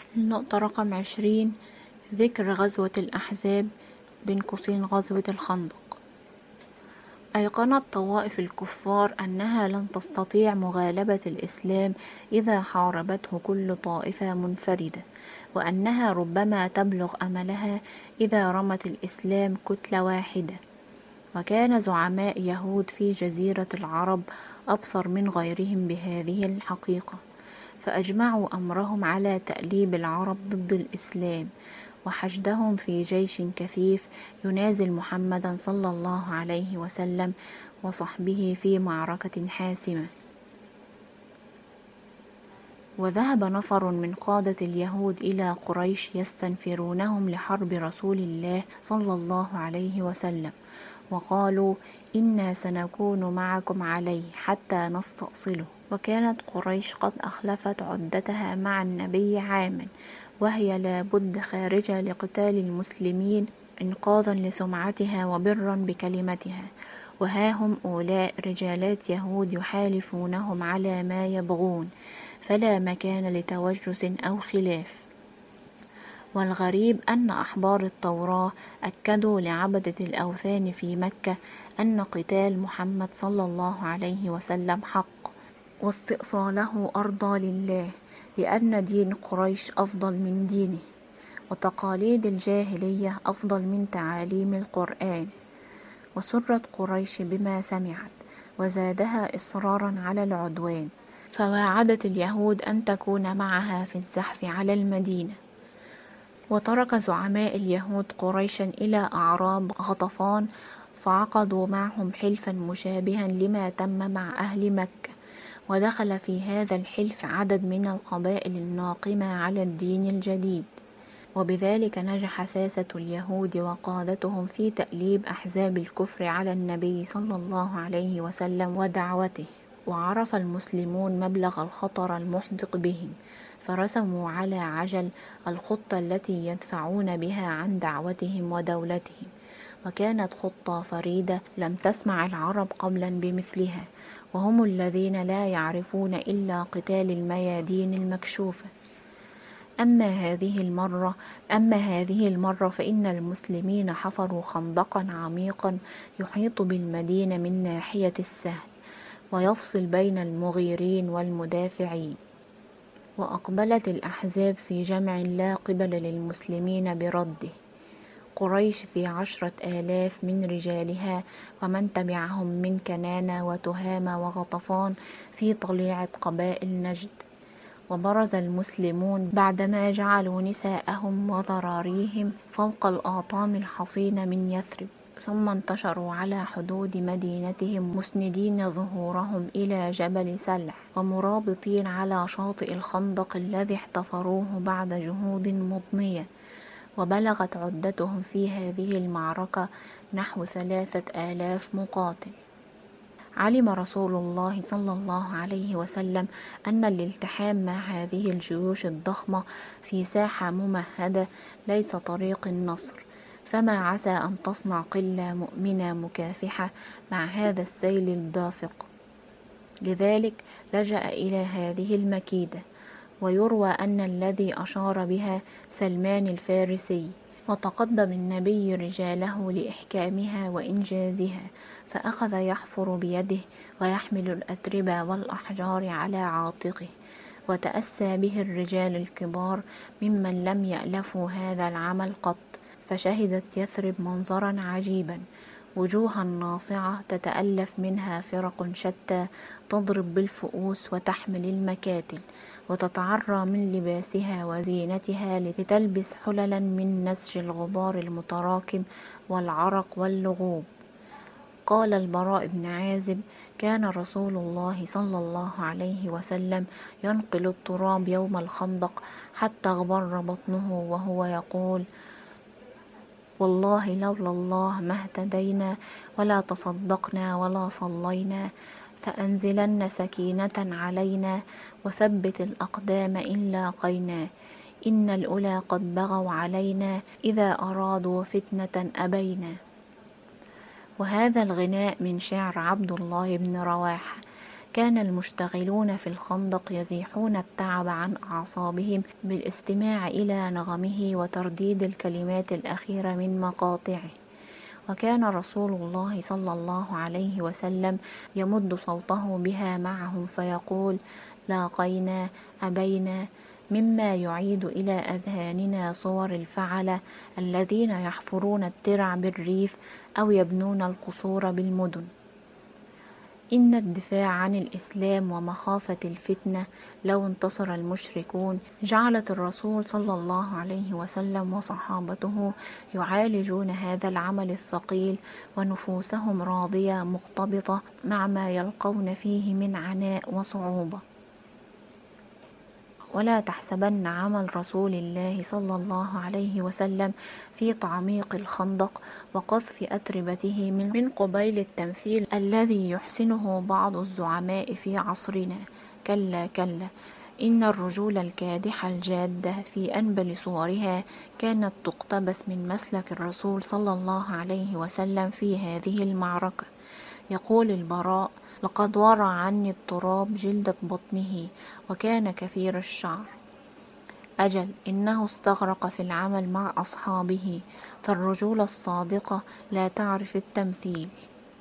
النقطة رقم 20، ذكر غزوة الأحزاب بين قوسين غزوة الخندق. أيقنت طوائف الكفار أنها لن تستطيع مغالبة الإسلام إذا حاربته كل طائفة منفردة، وأنها ربما تبلغ أملها إذا رمت الإسلام كتلة واحدة. وكان زعماء يهود في جزيرة العرب أبصر من غيرهم بهذه الحقيقة، فأجمعوا أمرهم على تأليب العرب ضد الإسلام وحشدهم في جيش كثيف ينازل محمدا صلى الله عليه وسلم وصحبه في معركة حاسمة. وذهب نفر من قادة اليهود إلى قريش يستنفرونهم لحرب رسول الله صلى الله عليه وسلم، وقالوا: إنا سنكون معكم عليه حتى نستأصله. وكانت قريش قد أخلفت عدتها مع النبي عاما، وهي لابد خارجة لقتال المسلمين إنقاذا لسمعتها وبرا بكلمتها، وها هم أولاء رجالات يهود يحالفونهم على ما يبغون، فلا مكان لتوجس أو خلاف. والغريب أن أحبار التوراة أكدوا لعبدة الأوثان في مكة أن قتال محمد صلى الله عليه وسلم حق، واستئصاله أرضى لله، لأن دين قريش أفضل من دينه، وتقاليد الجاهلية أفضل من تعاليم القرآن. وسرت قريش بما سمعت، وزادها إصرارا على العدوان، فواعدت اليهود أن تكون معها في الزحف على المدينة. وترك زعماء اليهود قريشا إلى أعراب غطفان، فعقدوا معهم حلفا مشابها لما تم مع أهل مكة، ودخل في هذا الحلف عدد من القبائل الناقمة على الدين الجديد. وبذلك نجح ساسة اليهود وقادتهم في تأليب أحزاب الكفر على النبي صلى الله عليه وسلم ودعوته. وعرف المسلمون مبلغ الخطر المحدق بهم، فرسموا على عجل الخطة التي يدفعون بها عن دعوتهم ودولتهم، وكانت خطة فريدة لم تسمع العرب قبلا بمثلها، وهم الذين لا يعرفون إلا قتال الميادين المكشوفة. أما هذه المرة فإن المسلمين حفروا خندقا عميقا يحيط بالمدينة من ناحية السهل، ويفصل بين المغيرين والمدافعين. وأقبلت الأحزاب في جمع لا قبل للمسلمين برده، قريش في 10,000 من رجالها، ومن تبعهم من كنانة وتهامة وغطفان في طليعة قبائل نجد. وبرز المسلمون بعدما جعلوا نساءهم وذراريهم فوق الآطام الحصينة من يثرب، ثم انتشروا على حدود مدينتهم مسندين ظهورهم إلى جبل سلع، ومرابطين على شاطئ الخندق الذي احتفروه بعد جهود مضنية. وبلغت عدتهم في هذه المعركة نحو 3,000 مقاتل. علم رسول الله صلى الله عليه وسلم أن الالتحام مع هذه الجيوش الضخمة في ساحة ممهدة ليس طريق النصر، فما عسى أن تصنع قلة مؤمنة مكافحة مع هذا السيل الدافق. لذلك لجأ إلى هذه المكيدة، ويروى أن الذي أشار بها سلمان الفارسي، وتقدم النبي رجاله لإحكامها وإنجازها، فأخذ يحفر بيده ويحمل الأتربة والأحجار على عاتقه، وتأسى به الرجال الكبار ممن لم يألفوا هذا العمل قط، فشهدت يثرب منظرا عجيبا، وجوها ناصعة تتألف منها فرق شتى تضرب بالفؤوس وتحمل المكاتل، وتتعرى من لباسها وزينتها لتلبس حللا من نسج الغبار المتراكم والعرق واللغوب. قال البراء بن عازب: كان رسول الله صلى الله عليه وسلم ينقل التراب يوم الخندق حتى اغبر بطنه وهو يقول: والله لولا الله ما اهتدينا ولا تصدقنا ولا صلينا، فأنزلن سكينة علينا وثبت الأقدام إن لاقينا، إن الأولى قد بغوا علينا إذا أرادوا فتنة أبينا. وهذا الغناء من شعر عبد الله بن رواحة، كان المشتغلون في الخندق يزيحون التعب عن أعصابهم بالاستماع إلى نغمه وترديد الكلمات الأخيرة من مقاطعه. وكان رسول الله صلى الله عليه وسلم يمد صوته بها معهم فيقول: لاقينا أبينا، مما يعيد إلى أذهاننا صور الفعلة الذين يحفرون الترع بالريف أو يبنون القصور بالمدن. إن الدفاع عن الإسلام ومخافة الفتنة لو انتصر المشركون جعلت الرسول صلى الله عليه وسلم وصحابته يعالجون هذا العمل الثقيل ونفوسهم راضية مقتبطة مع ما يلقون فيه من عناء وصعوبة. ولا تحسبن عمل رسول الله صلى الله عليه وسلم في تعميق الخندق وقذف أتربته من قبيل التمثيل الذي يحسنه بعض الزعماء في عصرنا. كلا كلا، إن الرجولة الكادحة الجادة في أنبل صورها كانت تقتبس من مسلك الرسول صلى الله عليه وسلم في هذه المعركة. يقول البراء: لقد ورى عني التراب جلدة بطنه وكان كثير الشعر. أجل، إنه استغرق في العمل مع أصحابه، فالرجولة الصادقة لا تعرف التمثيل.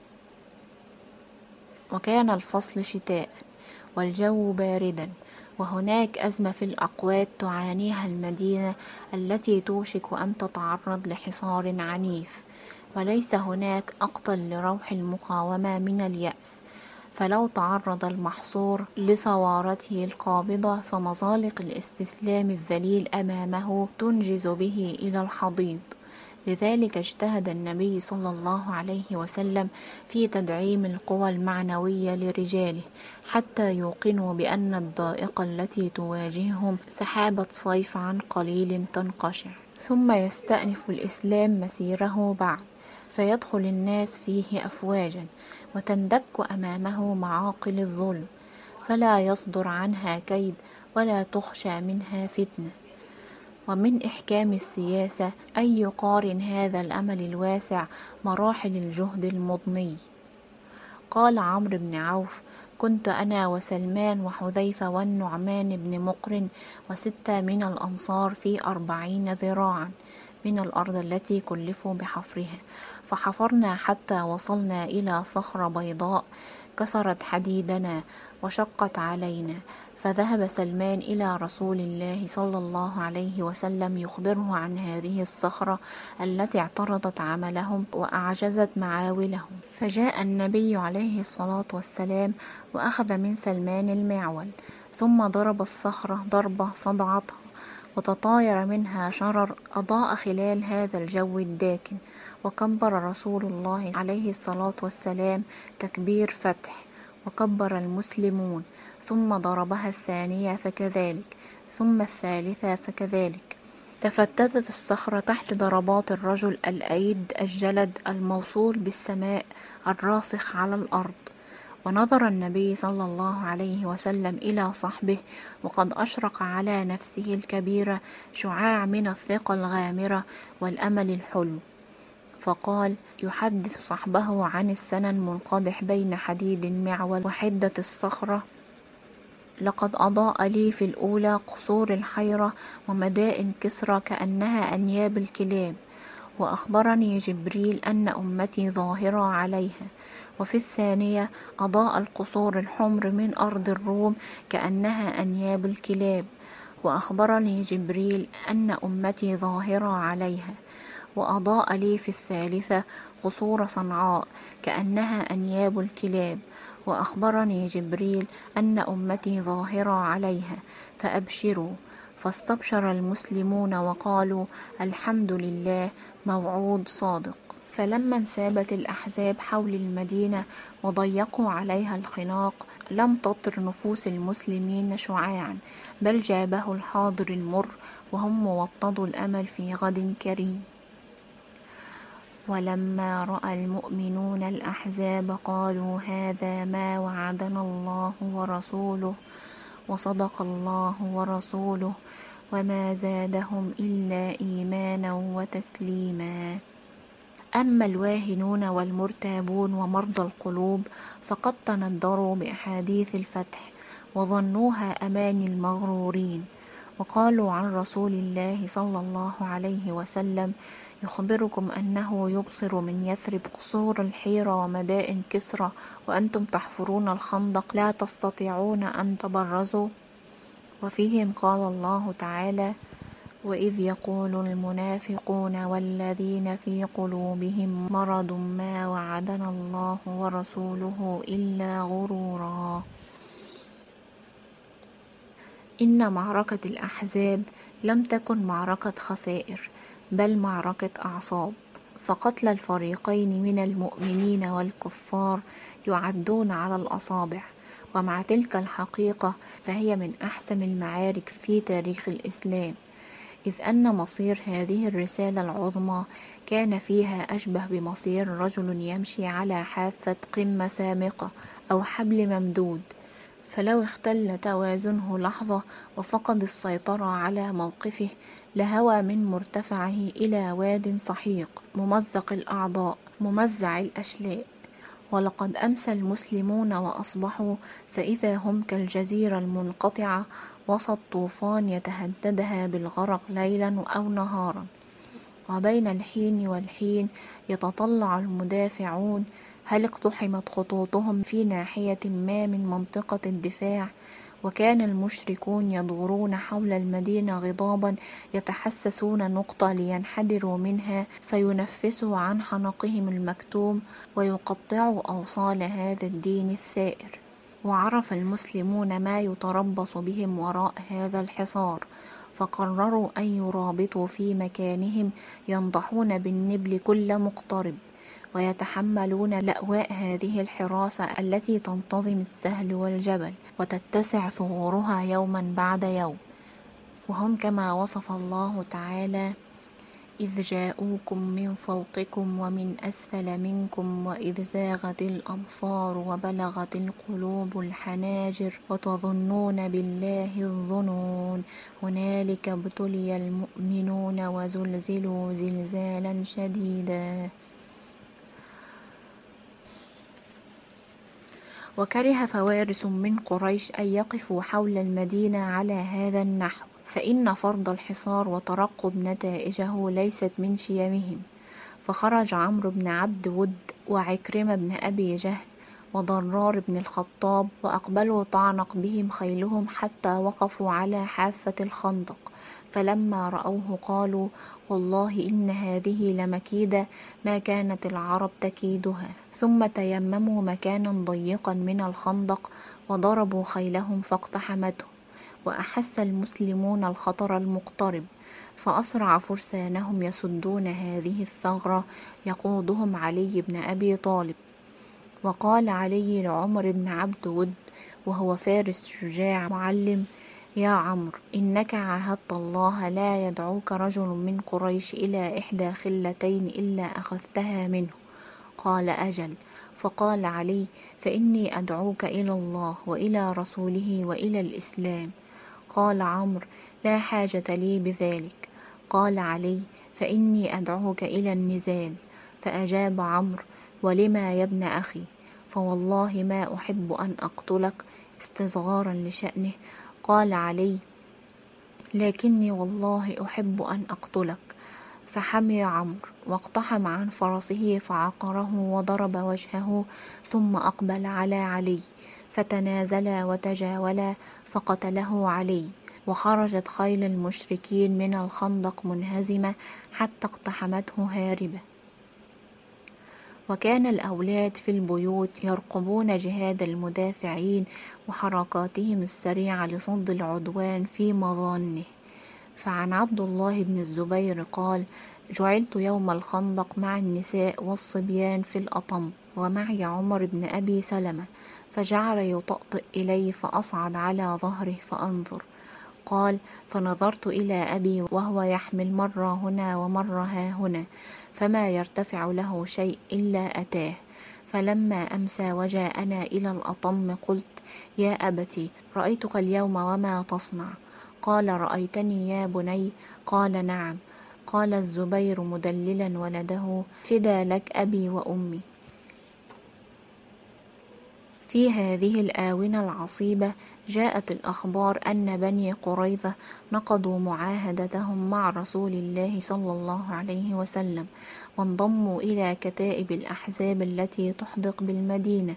وكان الفصل شتاء والجو باردا، وهناك أزمة في الأقوات تعانيها المدينة التي توشك أن تتعرض لحصار عنيف، وليس هناك أقتل لروح المقاومة من اليأس. فلو تعرض المحصور لصوارته القابضة فمزالق الاستسلام الذليل أمامه تنجز به إلى الحضيض. لذلك اجتهد النبي صلى الله عليه وسلم في تدعيم القوى المعنوية لرجاله حتى يوقنوا بأن الضائقة التي تواجههم سحابة صيف عن قليل تنقشع، ثم يستأنف الإسلام مسيره بعد، فيدخل الناس فيه أفواجا وتندك أمامه معاقل الظلم، فلا يصدر عنها كيد ولا تخشى منها فتنة. ومن إحكام السياسة أن يقارن هذا الأمل الواسع مراحل الجهد المضني. قال عمرو بن عوف: كنت أنا وسلمان وحذيفة والنعمان بن مقرن وستة من الأنصار في 40 ذراعا من الأرض التي كلفوا بحفرها، فحفرنا حتى وصلنا إلى صخرة بيضاء كسرت حديدنا وشقت علينا، فذهب سلمان إلى رسول الله صلى الله عليه وسلم يخبره عن هذه الصخرة التي اعترضت عملهم وأعجزت معاولهم، فجاء النبي عليه الصلاة والسلام وأخذ من سلمان المعول، ثم ضرب الصخرة ضربة صدعتها وتطاير منها شرر أضاء خلال هذا الجو الداكن، وكبر رسول الله عليه الصلاة والسلام تكبير فتح، وكبر المسلمون، ثم ضربها الثانية فكذلك، ثم الثالثة فكذلك. تفتتت الصخرة تحت ضربات الرجل الأيد الجلد الموصول بالسماء الراسخ على الأرض. ونظر النبي صلى الله عليه وسلم إلى صحبه وقد أشرق على نفسه الكبيرة شعاع من الثقة الغامرة والأمل الحلو، فقال يحدث صحبه عن السنى المنقدح بين حديد المعول وحدة الصخرة: لقد أضاء لي في الأولى قصور الحيرة ومدائن كسرى كأنها أنياب الكلاب، وأخبرني جبريل أن أمتي ظاهرة عليها، وفي الثانية أضاء القصور الحمر من أرض الروم كأنها أنياب الكلاب، وأخبرني جبريل أن أمتي ظاهرة عليها، وأضاء لي في الثالثة قصور صنعاء كأنها أنياب الكلاب، وأخبرني جبريل أن أمتي ظاهرة عليها، فأبشروا. فاستبشر المسلمون وقالوا: الحمد لله، موعود صادق. فلما انسابت الأحزاب حول المدينة وضيقوا عليها الخناق لم تطر نفوس المسلمين شعاعا، بل جابه الحاضر المر، وهم موطدوا الأمل في غد كريم. ولما رأى المؤمنون الأحزاب قالوا: هذا ما وعدنا الله ورسوله وصدق الله ورسوله وما زادهم إلا إيمانا وتسليما. أما الواهنون والمرتابون ومرضى القلوب فقد تندروا بأحاديث الفتح وظنوها أماني المغرورين، وقالوا عن رسول الله صلى الله عليه وسلم: يخبركم أنه يبصر من يثرب قصور الحيرة ومدائن كسرى وأنتم تحفرون الخندق لا تستطيعون أن تبرزوا. وفيهم قال الله تعالى: وإذ يقول المنافقون والذين في قلوبهم مرض ما وعدنا الله ورسوله إلا غرورا. إن معركة الأحزاب لم تكن معركة خسائر، بل معركة أعصاب، فقتل الفريقين من المؤمنين والكفار يعدون على الأصابع. ومع تلك الحقيقة فهي من أحسن المعارك في تاريخ الإسلام، إذ أن مصير هذه الرسالة العظمى كان فيها أشبه بمصير رجل يمشي على حافة قمة سامقة أو حبل ممدود، فلو اختل توازنه لحظة وفقد السيطرة على موقفه لهوى من مرتفعه إلى واد سحيق ممزق الأعضاء ممزع الأشلاء. ولقد أمسى المسلمون وأصبحوا فإذا هم كالجزيرة المنقطعة وسط طوفان يتهددها بالغرق ليلا أو نهارا، وبين الحين والحين يتطلع المدافعون هل اقتحمت خطوطهم في ناحية ما من منطقة الدفاع، وكان المشركون يدورون حول المدينة غضابا يتحسسون نقطة لينحدروا منها فينفسوا عن حنقهم المكتوم ويقطعوا أوصال هذا الدين الثائر. وعرف المسلمون ما يتربص بهم وراء هذا الحصار، فقرروا أن يرابطوا في مكانهم ينضحون بالنبل كل مقترب، ويتحملون لأواء هذه الحراسة التي تنتظم السهل والجبل وتتسع ثغورها يوما بعد يوم. وهم كما وصف الله تعالى: إذ جاءوكم من فوقكم ومن أسفل منكم وإذ زاغت الأبصار وبلغت القلوب الحناجر وتظنون بالله الظنون هنالك ابتلي المؤمنون وزلزلوا زلزالا شديدا. وكره فوارس من قريش أن يقفوا حول المدينة على هذا النحو، فإن فرض الحصار وترقب نتائجه ليست من شيمهم. فخرج عمرو بن عبد ود وعكرمة بن أبي جهل وضرار بن الخطاب وأقبلوا تعانق بهم خيلهم حتى وقفوا على حافة الخندق، فلما رأوه قالوا: والله إن هذه لمكيدة ما كانت العرب تكيدها. ثم تيمموا مكانا ضيقا من الخندق وضربوا خيلهم فاقتحمته، وأحس المسلمون الخطر المقترب، فأسرع فرسانهم يسدون هذه الثغرة يقودهم علي بن أبي طالب. وقال علي لعمر بن عبد ود وهو فارس شجاع معلم: يا عمرو، إنك عاهدت الله لا يدعوك رجل من قريش إلى إحدى خلتين إلا أخذتها منه. قال: أجل. فقال علي: فإني أدعوك إلى الله وإلى رسوله وإلى الإسلام. قال عمرو: لا حاجة لي بذلك. قال علي: فإني أدعوك إلى النزال. فأجاب عمرو: ولما يا ابن أخي؟ فوالله ما أحب أن أقتلك، استصغارا لشأنه. قال علي: لكني والله أحب أن أقتلك. فحمي عمرو واقتحم عن فرسه فعقره وضرب وجهه، ثم أقبل على علي فتنازلا وتجاولا فقتله علي. وخرجت خيل المشركين من الخندق منهزمة حتى اقتحمته هاربة. وكان الأولاد في البيوت يرقبون جهاد المدافعين وحركاتهم السريعة لصد العدوان في مظانه. فعن عبد الله بن الزبير قال: جعلت يوم الخندق مع النساء والصبيان في الأطم، ومعي عمر بن أبي سلمة، فجعل يطأطئ إلي فأصعد على ظهره فأنظر. قال: فنظرت إلى أبي وهو يحمل مرة هنا ومرة ها هنا، فما يرتفع له شيء إلا أتاه. فلما أمسى وجاءنا إلى الأطم قلت: يا أبتي، رأيتك اليوم وما تصنع؟ قال: رأيتني يا بني؟ قال: نعم. قال الزبير مدللا ولده: فدى لك أبي وأمي. في هذه الآونة العصيبة جاءت الأخبار أن بني قريظة نقضوا معاهدتهم مع رسول الله صلى الله عليه وسلم، وانضموا إلى كتائب الأحزاب التي تحدق بالمدينة.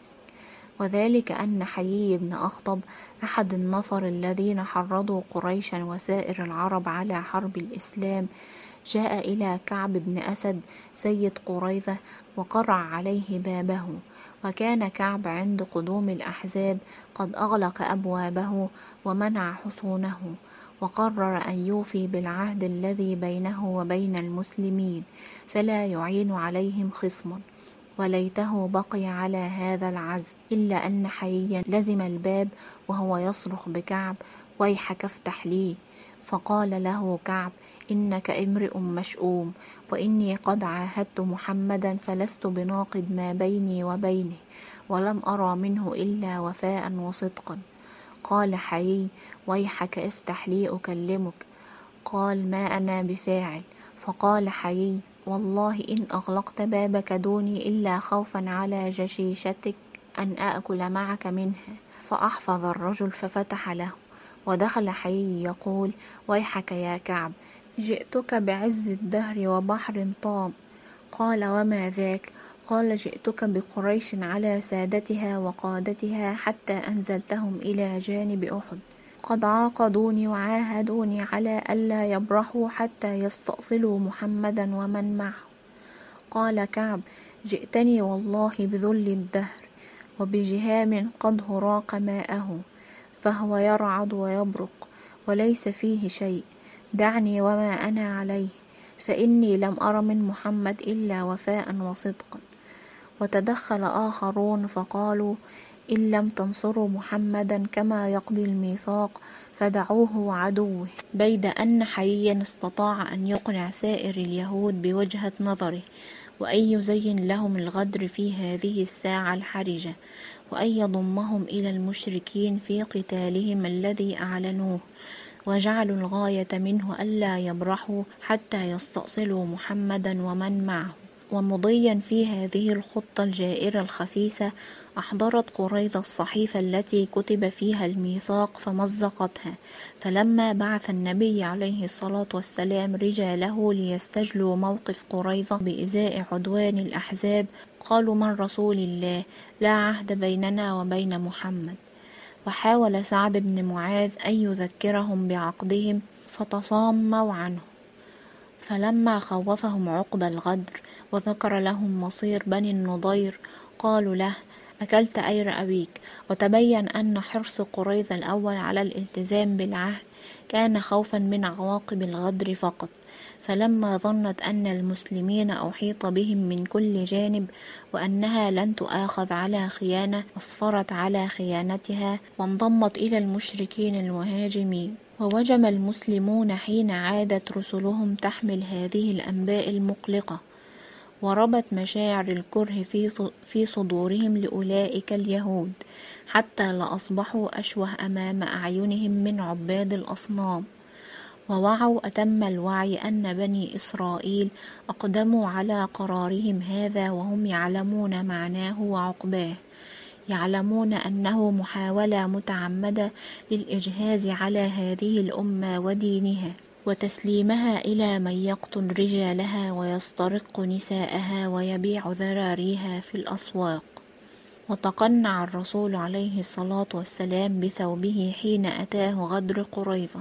وذلك أن حيي بن أخطب أحد النفر الذين حرضوا قريشا وسائر العرب على حرب الإسلام جاء إلى كعب بن أسد سيد قريظة وقرع عليه بابه، وكان كعب عند قدوم الأحزاب قد أغلق أبوابه ومنع حصونه، وقرر أن يوفي بالعهد الذي بينه وبين المسلمين فلا يعين عليهم خصما. وليته بقي على هذا العزم، إلا أن حييا لزم الباب وهو يصرخ بكعب: ويحك افتح لي. فقال له كعب: إنك امرئ مشؤوم، وإني قد عاهدت محمدا فلست بناقض ما بيني وبينه، ولم أرى منه إلا وفاء وصدقا. قال حيي: ويحك افتح لي أكلمك. قال: ما أنا بفاعل. فقال حيي: والله إن أغلقت بابك دوني إلا خوفا على جشيشتك أن أأكل معك منها. فأحفظ الرجل ففتح له، ودخل حيي يقول: ويحك يا كعب، جئتك بعز الدهر وبحر طام. قال: وما ذاك؟ قال: جئتك بقريش على سادتها وقادتها حتى أنزلتهم إلى جانب أحد، قد عاقدوني وعاهدوني على ألا يبرحوا حتى يستأصلوا محمدا ومن معه. قال كعب: جئتني والله بذل الدهر وبجهام قد هراق ماءه، فهو يرعد ويبرق وليس فيه شيء، دعني وما أنا عليه، فإني لم أر من محمد إلا وفاء وصدقا. وتدخل آخرون فقالوا: إن لم تنصروا محمدا كما يقضي الميثاق فدعوه وعدوه. بيد أن حييا استطاع أن يقنع سائر اليهود بوجهة نظره، وأن يزين لهم الغدر في هذه الساعة الحرجة، وأن يضمهم إلى المشركين في قتالهم الذي أعلنوه، وجعلوا الغاية منه ألا يبرحوا حتى يستأصلوا محمدا ومن معه. ومضيا في هذه الخطة الجائرة الخسيسة أحضرت قريظة الصحيفة التي كتب فيها الميثاق فمزقتها، فلما بعث النبي عليه الصلاة والسلام رجاله ليستجلوا موقف قريظة بإزاء عدوان الأحزاب قالوا: من رسول الله لا عهد بيننا وبين محمد. وحاول سعد بن معاذ أن يذكرهم بعقدهم فتصاموا عنه، فلما خوفهم عقب الغدر وذكر لهم مصير بني النضير قالوا له: أكلت أير أبيك. وتبين أن حرص قريظة الأول على الالتزام بالعهد كان خوفا من عواقب الغدر فقط، فلما ظنت أن المسلمين أحيط بهم من كل جانب وأنها لن تؤاخذ على خيانة أصفرت على خيانتها وانضمت إلى المشركين المهاجمين. ووجم المسلمون حين عادت رسلهم تحمل هذه الأنباء المقلقة، وربت مشاعر الكره في صدورهم لأولئك اليهود، حتى لأصبحوا أشوه أمام أعينهم من عباد الأصنام. ووعوا أتم الوعي أن بني إسرائيل أقدموا على قرارهم هذا وهم يعلمون معناه وعقباه، يعلمون أنه محاولة متعمدة للإجهاز على هذه الأمة ودينها وتسليمها إلى من يقتل رجالها ويسترق نساءها ويبيع ذراريها في الأسواق. وتقنع الرسول عليه الصلاة والسلام بثوبه حين أتاه غدر قريظة،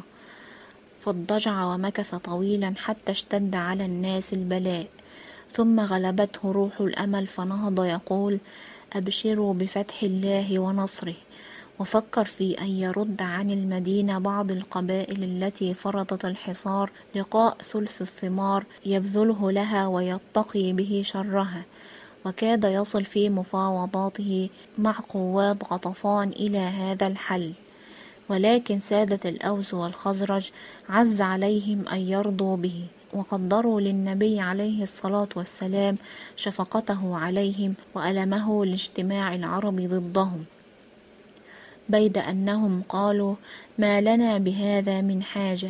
فاضطجع ومكث طويلا حتى اشتد على الناس البلاء، ثم غلبته روح الأمل فنهض يقول: أبشروا بفتح الله ونصره. وفكر في أن يرد عن المدينة بعض القبائل التي فرضت الحصار لقاء ثلث الثمار يبذله لها ويتقي به شرها، وكاد يصل في مفاوضاته مع قوات غطفان إلى هذا الحل، ولكن سادة الأوس والخزرج عز عليهم أن يرضوا به، وقدروا للنبي عليه الصلاة والسلام شفقته عليهم وألمه لاجتماع العرب ضدهم، بيد أنهم قالوا: ما لنا بهذا من حاجة،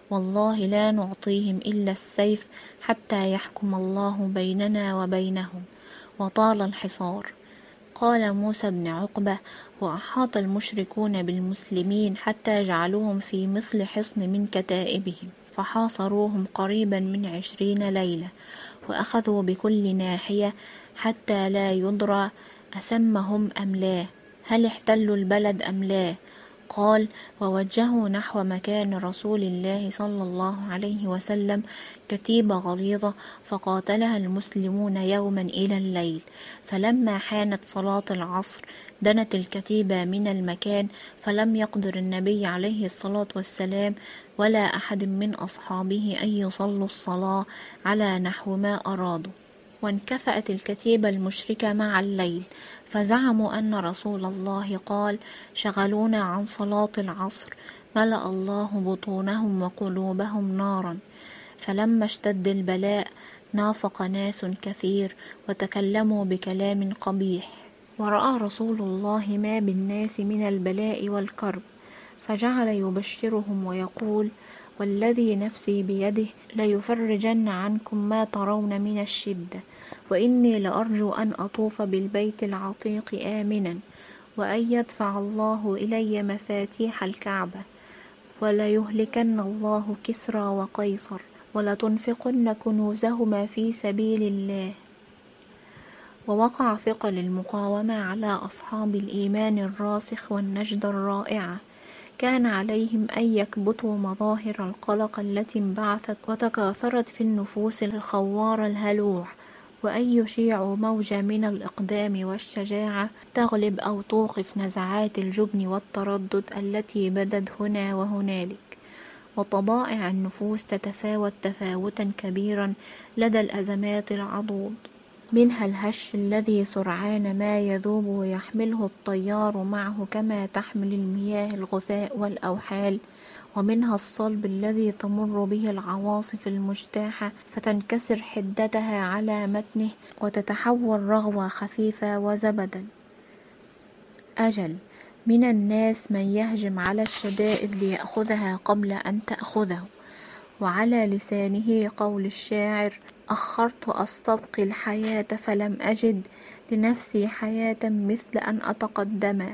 والله لا نعطيهم إلا السيف حتى يحكم الله بيننا وبينهم، وطال الحصار. قال موسى بن عقبة: وأحاط المشركون بالمسلمين حتى جعلوهم في مثل حصن من كتائبهم، فحاصروهم قريبا من 20 ليلة، وأخذوا بكل ناحية حتى لا يدرى أثمهم أم لا، هل احتلوا البلد أم لا. قال: ووجهوا نحو مكان رسول الله صلى الله عليه وسلم كتيبة غليظة، فقاتلها المسلمون يوما إلى الليل، فلما حانت صلاة العصر دنت الكتيبة من المكان، فلم يقدر النبي عليه الصلاة والسلام ولا أحد من أصحابه أن يصلوا الصلاة على نحو ما أرادوا، وانكفأت الكتيبة المشركة مع الليل، فزعموا أن رسول الله قال: شغلونا عن صلاة العصر، ملأ الله بطونهم وقلوبهم نارا. فلما اشتد البلاء نافق ناس كثير وتكلموا بكلام قبيح، ورأى رسول الله ما بالناس من البلاء والكرب، فجعل يبشرهم ويقول: والذي نفسي بيده ليفرجن عنكم ما ترون من الشدة، وإني لأرجو أن أطوف بالبيت العتيق آمنا، وأن يدفع الله إلي مفاتيح الكعبة، وليهلكن الله كسرى وقيصر، ولتنفقن كنوزهما في سبيل الله. ووقع ثقل المقاومة على أصحاب الإيمان الراسخ والنجدة الرائعة، كان عليهم أن يكبتوا مظاهر القلق التي انبعثت وتكاثرت في النفوس الخوار الهلوع، وأن يشيعوا موجة من الإقدام والشجاعة تغلب أو توقف نزعات الجبن والتردد التي بدت هنا وهنالك. وطبائع النفوس تتفاوت تفاوتا كبيرا لدى الأزمات العضوض، منها الهش الذي سرعان ما يذوب ويحمله الطيار معه كما تحمل المياه الغثاء والأوحال، ومنها الصلب الذي تمر به العواصف المجتاحة فتنكسر حدتها على متنه وتتحول رغوة خفيفة وزبدا. أجل، من الناس من يهجم على الشدائد ليأخذها قبل أن تأخذه، وعلى لسانه قول الشاعر: أخرت أستبقي الحياة فلم أجد لنفسي حياة مثل أن أتقدما.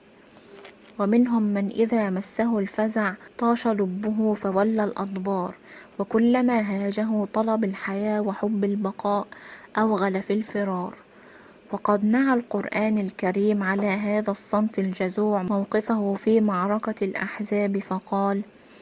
ومنهم من إذا مسه الفزع طاش لبه فولى الأدبار، وكلما هاجه طلب الحياة وحب البقاء أوغل في الفرار. وقد نعى القرآن الكريم على هذا الصنف الجزوع موقفه في معركة الأحزاب فقال: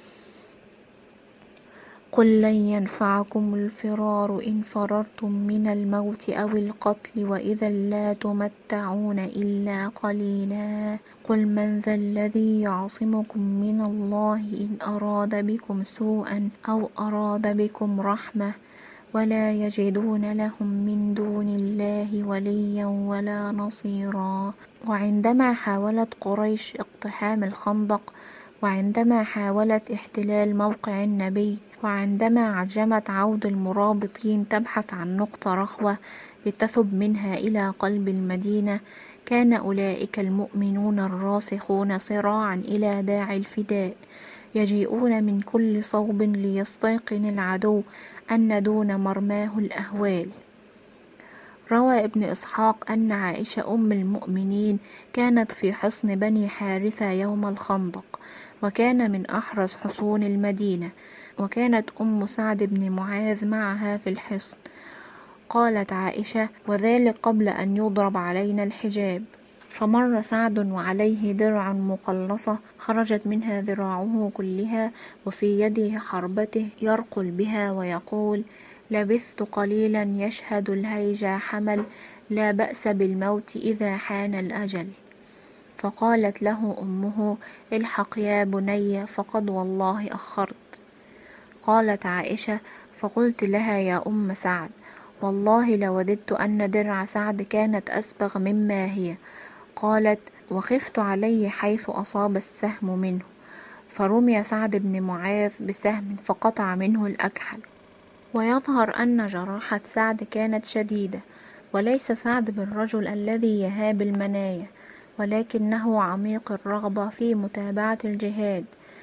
قل لن ينفعكم الفرار إن فررتم من الموت أو القتل، وإذا لا تمتعون إلا قليلا. قل من ذا الذي يعصمكم من الله إن أراد بكم سوءا أو أراد بكم رحمة، ولا يجدون لهم من دون الله وليا ولا نصيرا. وعندما حاولت قريش اقتحام الخندق، وعندما حاولت احتلال موقع النبي، وعندما عجمت عود المرابطين تبحث عن نقطة رخوة لتثب منها إلى قلب المدينة، كان أولئك المؤمنون الراسخون صراعا إلى داعي الفداء، يجيئون من كل صوب ليستيقن العدو أن دون مرماه الأهوال. روى ابن إسحاق أن عائشة أم المؤمنين كانت في حصن بني حارثة يوم الخندق، وكان من أحرز حصون المدينة، وكانت أم سعد بن معاذ معها في الحصن. قالت عائشة: وذلك قبل أن يضرب علينا الحجاب، فمر سعد وعليه درع مقلصة خرجت منها ذراعه كلها، وفي يده حربته يرقل بها ويقول: لبثت قليلا يشهد الهيجا حمل، لا بأس بالموت إذا حان الأجل. فقالت له أمه: الحق يا بني فقد والله أخرت. قالت عائشة: فقلت لها: يا أم سعد، والله لوددت أن درع سعد كانت أسبغ مما هي. قالت: وخفت عليه حيث أصاب السهم منه، فرمي سعد بن معاذ بسهم فقطع منه الأكحل. ويظهر أن جراحة سعد كانت شديدة، وليس سعد بالرجل الذي يهاب المنايا، ولكنه عميق الرغبة في متابعة الجهاد،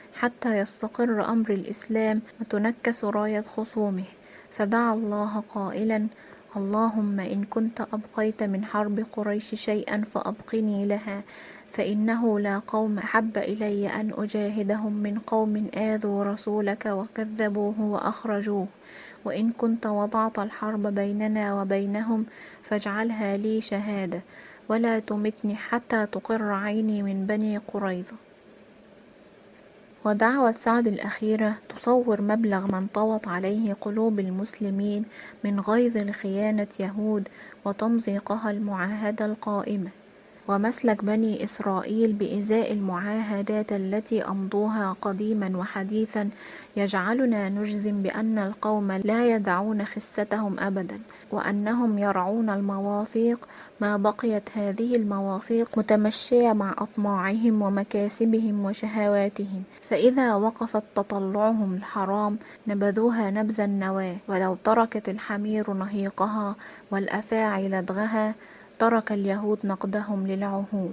حتى يستقر أمر الإسلام وتنكس راية خصومه، فدعا الله قائلا: اللهم إن كنت أبقيت من حرب قريش شيئا فأبقني لها، فإنه لا قوم أحب إلي أن أجاهدهم من قوم آذوا رسولك وكذبوه وأخرجوه، وإن كنت وضعت الحرب بيننا وبينهم فاجعلها لي شهادة، ولا تمتني حتى تقر عيني من بني قريظة. ودعوة سعد الأخيرة تصور مبلغ ما انطوت عليه قلوب المسلمين من غيظ لخيانة يهود وتمزيقها المعاهدة القائمة، ومسلك بني إسرائيل بإزاء المعاهدات التي أمضوها قديما وحديثا يجعلنا نجزم بأن القوم لا يدعون خستهم أبدا، وأنهم يرعون المواثيق ما بقيت هذه المواثيق متمشية مع أطماعهم ومكاسبهم وشهواتهم، فإذا وقفت تطلعهم الحرام نبذوها نبذ النواة، ولو تركت الحمير نهيقها والأفاعي لدغها ترك اليهود نقدهم للعهود.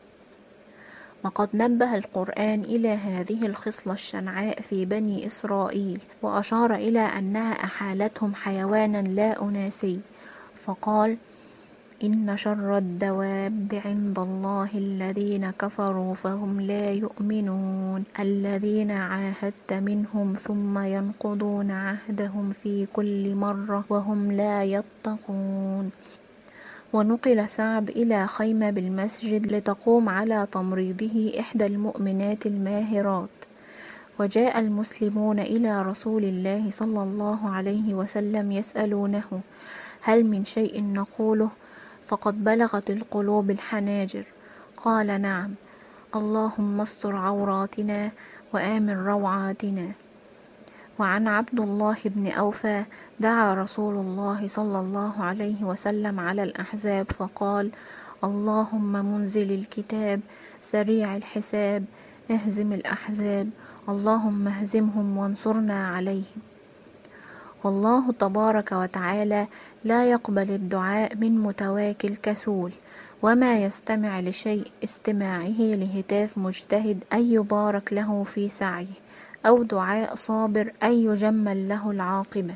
وقد نبه القرآن إلى هذه الخصلة الشنعاء في بني إسرائيل، وأشار إلى أنها أحالتهم حيوانا لا أناسي، فقال: إن شر الدواب عند الله الذين كفروا فهم لا يؤمنون الذين عاهدت منهم ثم ينقضون عهدهم في كل مرة وهم لا يتقون. ونقل سعد إلى خيمة بالمسجد لتقوم على تمريضه إحدى المؤمنات الماهرات، وجاء المسلمون إلى رسول الله صلى الله عليه وسلم يسألونه: هل من شيء نقوله؟ فقد بلغت القلوب الحناجر. قال: نعم، اللهم استر عوراتنا وآمن روعاتنا. وعن عبد الله بن أوفى دعا رسول الله صلى الله عليه وسلم على الأحزاب فقال: اللهم منزل الكتاب سريع الحساب اهزم الأحزاب، اللهم اهزمهم وانصرنا عليهم. والله تبارك وتعالى لا يقبل الدعاء من متواكل كسول، وما يستمع لشيء استماعه لهتاف مجتهد أن يبارك له في سعيه، أو دعاء صابر أن يجمل له العاقبة.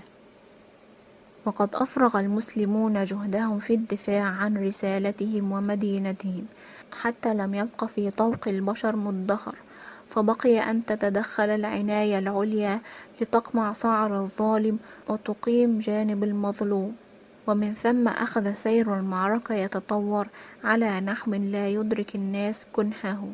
وقد أفرغ المسلمون جهدهم في الدفاع عن رسالتهم ومدينتهم حتى لم يبق في طوق البشر مدخر، فبقي أن تتدخل العناية العليا لتقمع سعر الظالم وتقيم جانب المظلوم، ومن ثم أخذ سير المعركة يتطور على نحو لا يدرك الناس كنهه.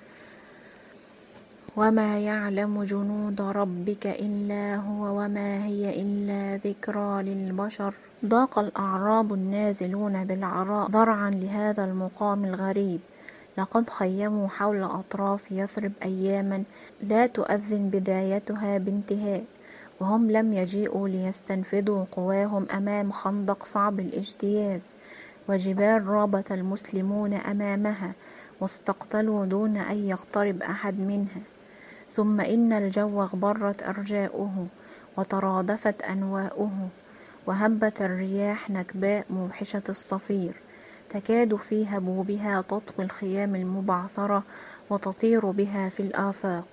وما يعلم جنود ربك إلا هو وما هي إلا ذكرى للبشر. ضاق الأعراب النازلون بالعراء ذرعا لهذا المقام الغريب، لقد خيموا حول أطراف يثرب أياما لا تؤذن بدايتها بانتهاء، وهم لم يجيئوا ليستنفذوا قواهم أمام خندق صعب الاجتياز وجبال رابط المسلمون أمامها واستقتلوا دون أن يقترب أحد منها. ثم إن الجو اغبرت أرجاؤه وترادفت أنواؤه، وهبت الرياح نكباء موحشة الصفير تكاد في هبوبها تطوي الخيام المبعثرة وتطير بها في الآفاق.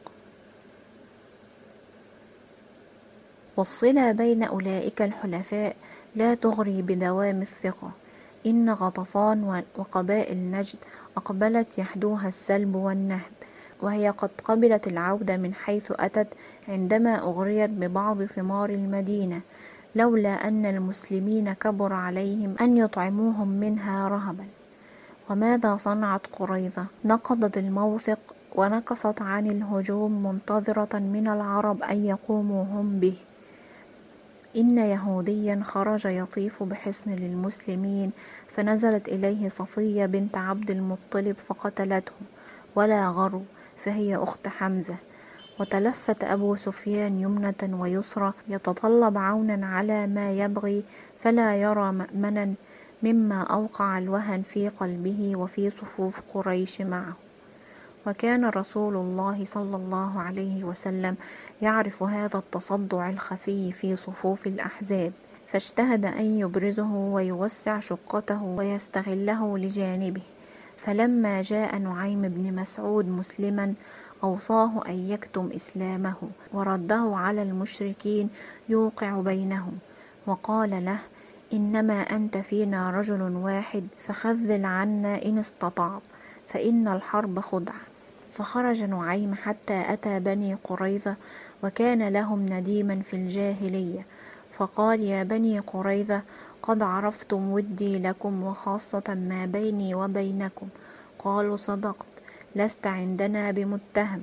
والصلة بين أولئك الحلفاء لا تغري بدوام الثقة. إن غطفان وقبائل نجد أقبلت يحدوها السلب والنهب، وهي قد قبلت العودة من حيث أتت عندما أغريت ببعض ثمار المدينة، لولا أن المسلمين كبر عليهم أن يطعموهم منها رهبا. وماذا صنعت قريظة؟ نقضت الموثق ونكصت عن الهجوم منتظرة من العرب أن يقوموا هم به. إن يهوديا خرج يطيف بحصن للمسلمين، فنزلت إليه صفية بنت عبد المطلب فقتلته، ولا غرو، فهي أخت حمزة. وتلفت أبو سفيان يمنة ويسرى يتطلب عونا على ما يبغي، فلا يرى مأمنا مما أوقع الوهن في قلبه وفي صفوف قريش معه. وكان رسول الله صلى الله عليه وسلم يعرف هذا التصدع الخفي في صفوف الأحزاب، فاجتهد أن يبرزه ويوسع شقته ويستغله لجانبه. فلما جاء نعيم بن مسعود مسلما أوصاه أن يكتم إسلامه ورده على المشركين يوقع بينهم، وقال له: إنما أنت فينا رجل واحد، فخذل عنا إن استطعت، فإن الحرب خدعة. فخرج نعيم حتى أتى بني قريظة، وكان لهم نديما في الجاهلية، فقال: يا بني قريظة، قد عرفتم ودي لكم وخاصة ما بيني وبينكم. قالوا: صدقت، لست عندنا بمتهم.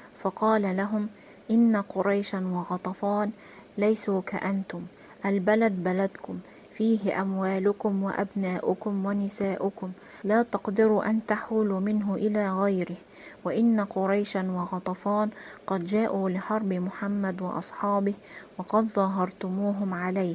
فقال لهم: إن قريشا وغطفان ليسوا كأنتم، البلد بلدكم، فيه أموالكم وأبناؤكم ونساؤكم، لا تقدروا أن تحولوا منه إلى غيره. وإن قريشا وغطفان قد جاءوا لحرب محمد وأصحابه، وقد ظاهرتموهم عليه،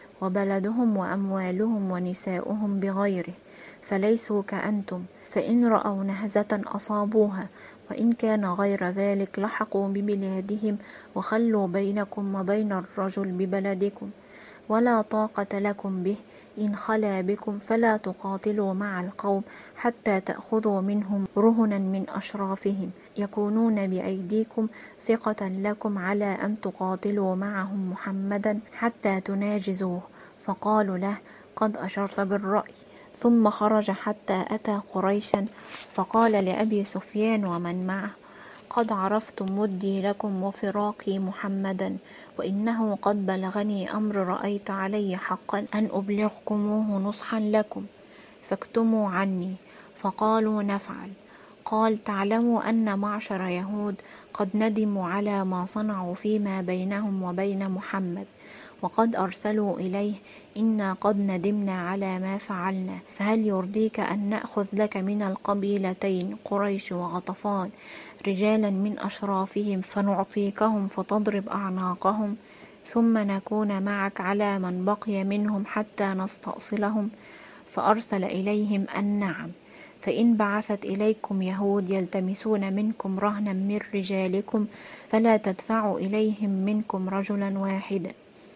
وبلدهم وأموالهم ونساؤهم بغيره، فليسوا كأنتم، فإن رأوا نهزة أصابوها، وإن كان غير ذلك لحقوا ببلادهم، وخلوا بينكم وبين الرجل ببلدكم، ولا طاقة لكم به. إن خلا بكم فلا تقاتلوا مع القوم حتى تأخذوا منهم رهنا من أشرافهم، يكونون بأيديكم ثقة لكم على أن تقاتلوا معهم محمدا حتى تناجزوه. فقالوا له: قد أشرت بالرأي. ثم خرج حتى أتى قريشا، فقال لأبي سفيان ومن معه: قد عرفتم ودي لكم وفراقي محمدا، وإنه قد بلغني أمر رأيت علي حقا أن أبلغكموه نصحا لكم، فاكتموا عني. فقالوا: نفعل. قال: تعلموا أن معشر يهود قد ندموا على ما صنعوا فيما بينهم وبين محمد، وقد أرسلوا إليه: إنا قد ندمنا على ما فعلنا، فهل يرضيك أن نأخذ لك من القبيلتين قريش وغطفان رجالا من أشرافهم، فنعطيكهم فتضرب أعناقهم، ثم نكون معك على من بقي منهم حتى نستأصلهم؟ فأرسل إليهم أن نعم، فإن بعثت إليكم يهود يلتمسون منكم رهنا من رجالكم فلا تدفعوا إليهم منكم رجلا واحدا.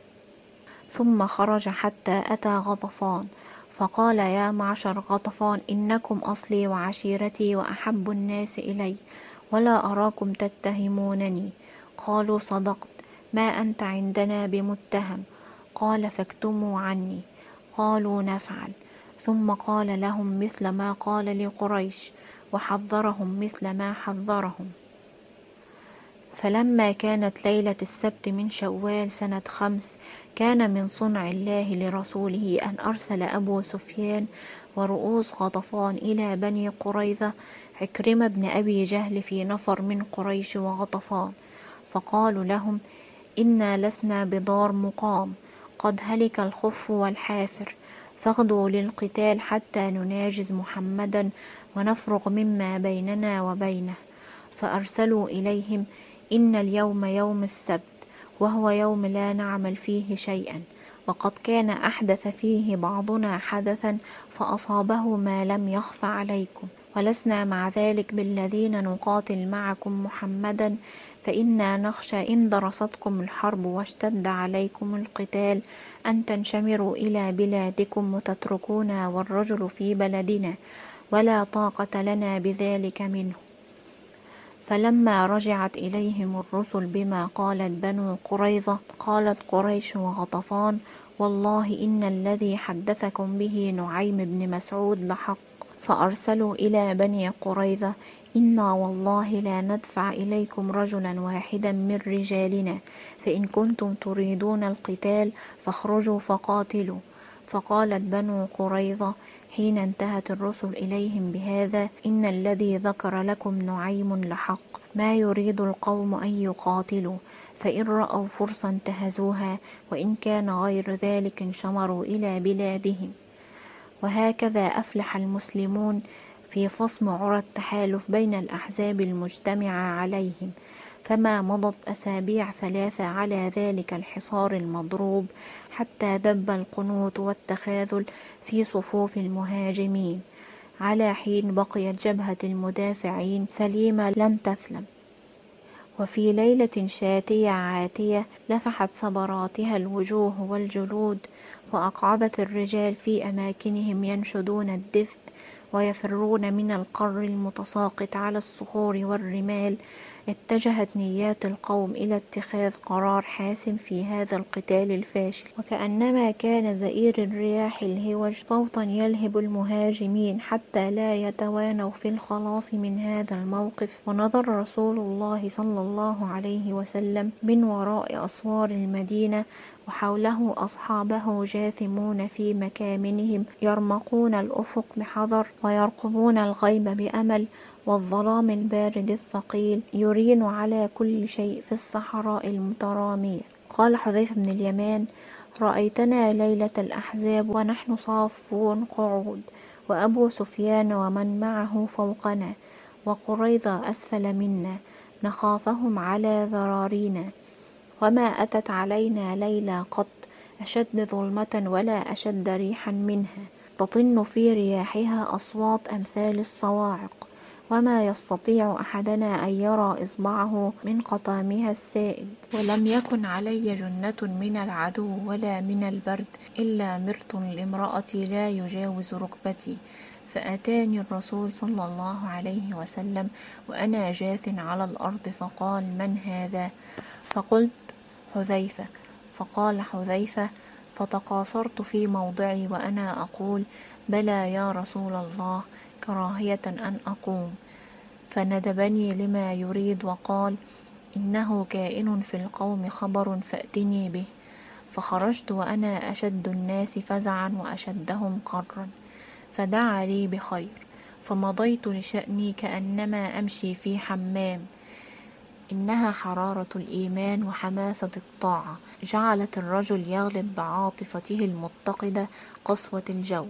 ثم خرج حتى أتى غطفان، فقال: يا معشر غطفان، إنكم أصلي وعشيرتي وأحب الناس إلي، ولا أراكم تتهمونني. قالوا: صدقت، ما أنت عندنا بمتهم. قال: فاكتموا عني. قالوا: نفعل. ثم قال لهم مثل ما قال لقريش، وحذرهم مثل ما حذرهم. فلما كانت ليلة السبت من شوال سنة 5، كان من صنع الله لرسوله أن أرسل أبو سفيان ورؤوس غطفان إلى بني قريظة عكرمة بن أبي جهل في نفر من قريش وغطفان، فقالوا لهم: إنا لسنا بدار مقام، قد هلك الخف والحافر، فاغدوا للقتال حتى نناجز محمدا ونفرغ مما بيننا وبينه. فأرسلوا إليهم: إن اليوم يوم السبت، وهو يوم لا نعمل فيه شيئا، وقد كان أحدث فيه بعضنا حدثا فأصابه ما لم يخف عليكم، ولسنا مع ذلك بالذين نقاتل معكم محمدا، فإنا نخشى إن درستكم الحرب واشتد عليكم القتال أن تنشمروا إلى بلادكم وتتركونا والرجل في بلدنا، ولا طاقة لنا بذلك منه. فلما رجعت إليهم الرسل بما قالت بنو قريظة، قالت قريش وغطفان: والله إن الذي حدثكم به نعيم بن مسعود لحق. فأرسلوا إلى بني قريظة: إنا والله لا ندفع إليكم رجلا واحدا من رجالنا، فإن كنتم تريدون القتال فاخرجوا فقاتلوا. فقالت بنو قريظة حين انتهت الرسل إليهم بهذا: إن الذي ذكر لكم نعيم لحق، ما يريد القوم أن يقاتلوا، فإن رأوا فرصة انتهزوها، وإن كان غير ذلك انشمروا إلى بلادهم. وهكذا أفلح المسلمون في فصم عرى التحالف بين الأحزاب المجتمعة عليهم، فما مضت أسابيع 3 على ذلك الحصار المضروب، حتى دب القنوط والتخاذل في صفوف المهاجمين، على حين بقيت جبهة المدافعين سليمة لم تثلم. وفي ليلة شاتية عاتية لفحت صبراتها الوجوه والجلود، وأقعدت الرجال في أماكنهم ينشدون الدفء ويفرون من القر المتساقط على الصخور والرمال، اتجهت نيات القوم إلى اتخاذ قرار حاسم في هذا القتال الفاشل، وكأنما كان زئير الرياح الهوج صوتا يلهب المهاجمين حتى لا يتوانوا في الخلاص من هذا الموقف. ونظر رسول الله صلى الله عليه وسلم من وراء أسوار المدينة وحوله أصحابه جاثمون في مكامنهم يرمقون الأفق بحذر ويرقبون الغيب بأمل، والظلام البارد الثقيل يرين على كل شيء في الصحراء المترامية. قال حذيفة بن اليمان: رأيتنا ليلة الأحزاب ونحن صافون قعود، وأبو سفيان ومن معه فوقنا، وقريظة أسفل منا، نخافهم على ذرارينا، وما أتت علينا ليلة قط أشد ظلمة ولا أشد ريحا منها، تطن في رياحها أصوات أمثال الصواعق، وما يستطيع أحدنا أن يرى إصبعه من قطامها السائد. ولم يكن علي جنة من العدو ولا من البرد إلا مرط لامرأتي لا يجاوز ركبتي، فأتاني الرسول صلى الله عليه وسلم وأنا جاث على الأرض فقال: من هذا؟ فقلت: حذيفة. فقال حذيفة: فتقاصرت في موضعي وأنا أقول: بلى يا رسول الله، كراهية أن أقوم، فندبني لما يريد وقال: إنه كائن في القوم خبر فأتني به. فخرجت وأنا أشد الناس فزعا وأشدهم قرا، فدعا لي بخير، فمضيت لشأني كأنما أمشي في حمام. إنها حرارة الإيمان وحماسة الطاعة جعلت الرجل يغلب بعاطفته المتقدة قسوة الجو.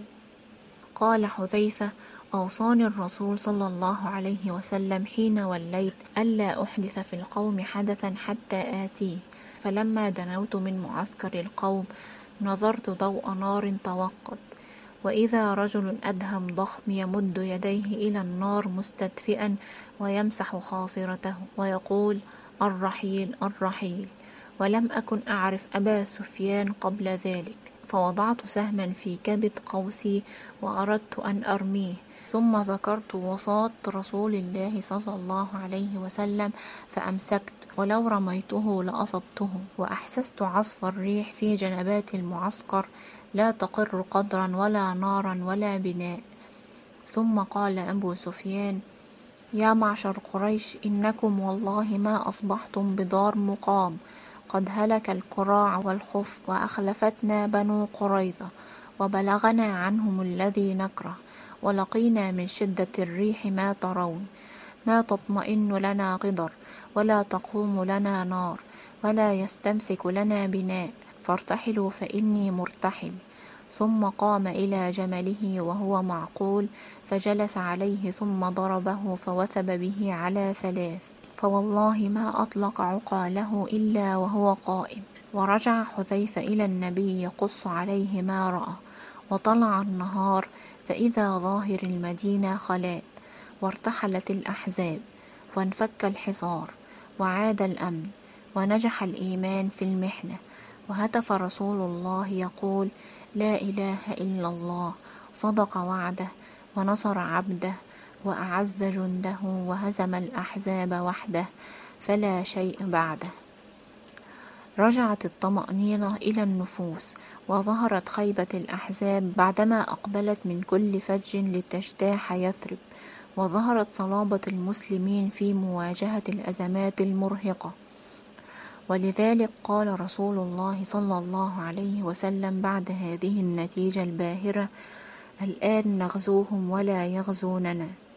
قال حذيفة: أوصاني الرسول صلى الله عليه وسلم حين وليت ألا أحدث في القوم حدثا حتى آتيه، فلما دنوت من معسكر القوم نظرت ضوء نار توقد، وإذا رجل أدهم ضخم يمد يديه إلى النار مستدفئا ويمسح خاصرته ويقول: الرحيل الرحيل. ولم أكن أعرف أبا سفيان قبل ذلك، فوضعت سهما في كبد قوسي وأردت أن أرميه، ثم ذكرت وصاة رسول الله صلى الله عليه وسلم فأمسكت، ولو رميته لأصبته، وأحسست عصف الريح في جنبات المعسكر لا تقر قدرا ولا نارا ولا بناء. ثم قال أبو سفيان: يا معشر قريش، إنكم والله ما أصبحتم بدار مقام، قد هلك الكراع والخف، وأخلفتنا بنو قريظة، وبلغنا عنهم الذي نكره، ولقينا من شدة الريح ما ترون، ما تطمئن لنا قدر، ولا تقوم لنا نار، ولا يستمسك لنا بناء، فارتحلوا فإني مرتحل. ثم قام إلى جمله وهو معقول فجلس عليه، ثم ضربه فوثب به على 3، فوالله ما أطلق عقاله إلا وهو قائم. ورجع حذيفة إلى النبي يقص عليه ما رأى. وطلع النهار فإذا ظاهر المدينة خلاء، وارتحلت الأحزاب، وانفك الحصار، وعاد الأمن، ونجح الإيمان في المحنة، وهتف رسول الله يقول: لا إله إلا الله، صدق وعده، ونصر عبده، وأعز جنده، وهزم الأحزاب وحده، فلا شيء بعده. رجعت الطمأنينة إلى النفوس، وظهرت خيبة الأحزاب بعدما أقبلت من كل فج لتجتاح يثرب، وظهرت صلابة المسلمين في مواجهة الأزمات المرهقة. ولذلك قال رسول الله صلى الله عليه وسلم بعد هذه النتيجة الباهرة: الآن نغزوهم ولا يغزوننا.